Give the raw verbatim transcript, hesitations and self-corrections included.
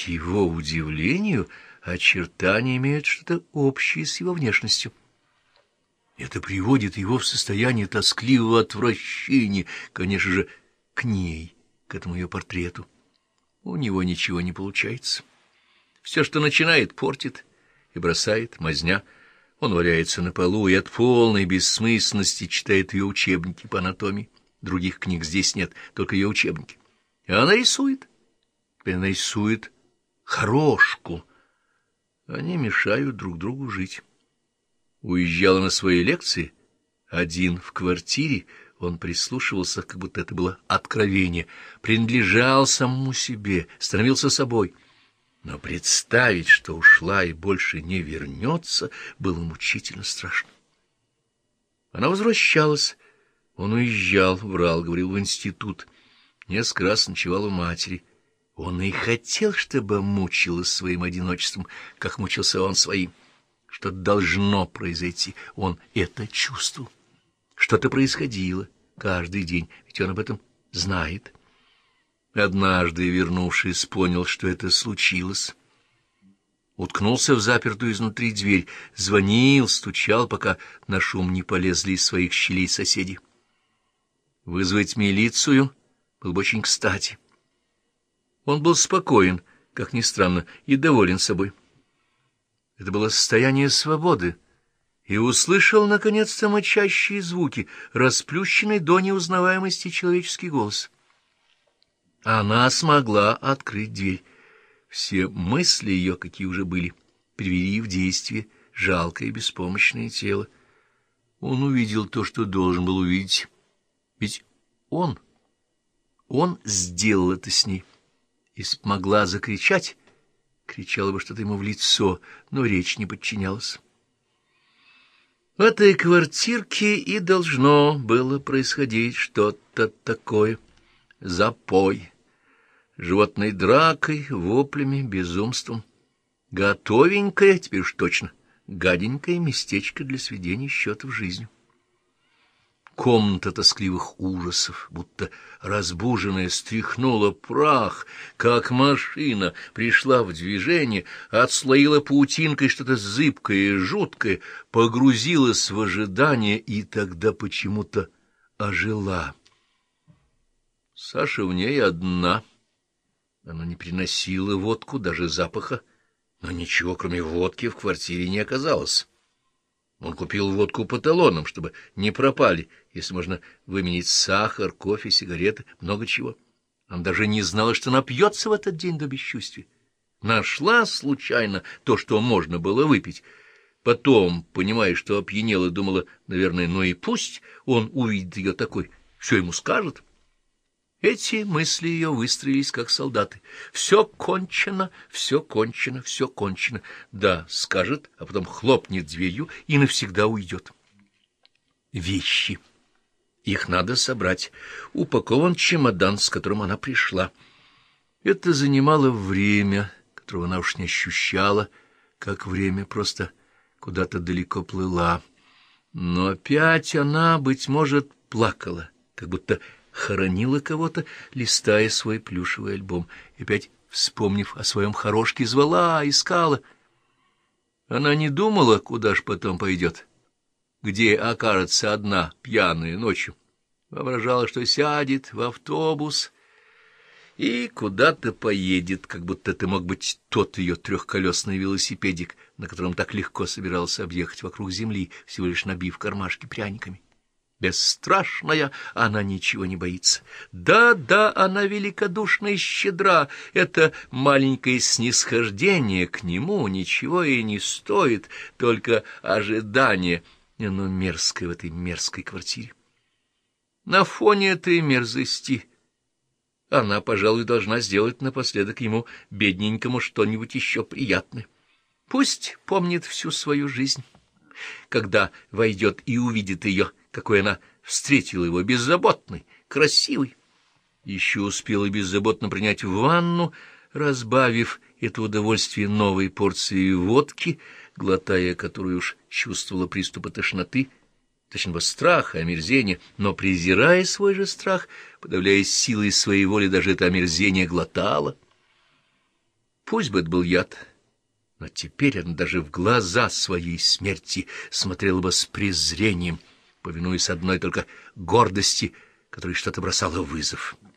К его удивлению, очертания имеют что-то общее с его внешностью. Это приводит его в состояние тоскливого отвращения, конечно же, к ней, к этому ее портрету. У него ничего не получается. Все, что начинает, портит и бросает, мазня. Он валяется на полу и от полной бессмысленности читает ее учебники по анатомии. Других книг здесь нет, только ее учебники. И она рисует. Теперь она рисует хорошку. Они мешают друг другу жить. Уезжала на свои лекции, один в квартире, он прислушивался, как будто это было откровение, принадлежал самому себе, становился собой. Но представить, что ушла и больше не вернется, было мучительно страшно. Она возвращалась, он уезжал, врал, говорил в институт, несколько раз ночевал у матери. Он и хотел, чтобы мучилась своим одиночеством, как мучился он своим. Что-то должно произойти, он это чувствовал. Что-то происходило каждый день, ведь он об этом знает. Однажды, вернувшись, понял, что это случилось. Уткнулся в запертую изнутри дверь, звонил, стучал, пока на шум не полезли из своих щелей соседи. Вызвать милицию было бы очень кстати. Он был спокоен, как ни странно, и доволен собой. Это было состояние свободы, и услышал, наконец-то, мычащие звуки, расплющенный до неузнаваемости человеческий голос. Она смогла открыть дверь. Все мысли ее, какие уже были, привели в действие жалкое и беспомощное тело. Он увидел то, что должен был увидеть. Ведь он, он сделал это с ней. Если б могла закричать, кричала бы что-то ему в лицо, но речь не подчинялась. В этой квартирке и должно было происходить что-то такое. Запой, животной дракой, воплями, безумством. Готовенькое, теперь уж точно, гаденькое местечко для сведения счетов жизнью. Комната тоскливых ужасов, будто разбуженная, стряхнула прах, как машина, пришла в движение, отслоила паутинкой что-то зыбкое и жуткое, погрузилась в ожидание и тогда почему-то ожила. Саша в ней одна. Она не приносила водку, даже запаха, но ничего, кроме водки, в квартире не оказалось. Он купил водку по талонам, чтобы не пропали, если можно выменить сахар, кофе, сигареты, много чего. Она даже не знала, что напьется в этот день до бесчувствия. Нашла случайно то, что можно было выпить. Потом, понимая, что опьянела, думала, наверное, ну и пусть он увидит ее такой, все ему скажет. Эти мысли ее выстроились, как солдаты. Все кончено, все кончено, все кончено. Да, скажет, а потом хлопнет дверью и навсегда уйдет. Вещи. Их надо собрать. Упакован чемодан, с которым она пришла. Это занимало время, которого она уж не ощущала, как время просто куда-то далеко плыла. Но опять она, быть может, плакала, как будто хоронила кого-то, листая свой плюшевый альбом, и опять, вспомнив о своем хорошке, звала, искала. Она не думала, куда ж потом пойдет, где окажется одна пьяная ночью. Воображала, что сядет в автобус и куда-то поедет, как будто это мог быть тот ее трехколесный велосипедик, на котором так легко собирался объехать вокруг земли, всего лишь набив кармашки пряниками. Бесстрашная, она ничего не боится. Да-да, она великодушна и щедра. Это маленькое снисхождение к нему ничего и не стоит, только ожидание. И оно мерзкое в этой мерзкой квартире. На фоне этой мерзости она, пожалуй, должна сделать напоследок ему, бедненькому, что-нибудь еще приятное. Пусть помнит всю свою жизнь, когда войдет и увидит ее, какой она встретила его, беззаботной, красивой. Еще успела беззаботно принять ванну, разбавив это удовольствие новой порцией водки, глотая которую уж чувствовала приступы тошноты, точнее, страха, омерзения, но, презирая свой же страх, подавляя силой своей воли, даже это омерзение глотала. Пусть бы это был яд, но теперь она даже в глаза своей смерти смотрела бы с презрением, повинуясь одной только гордости, которой что-то бросало вызов.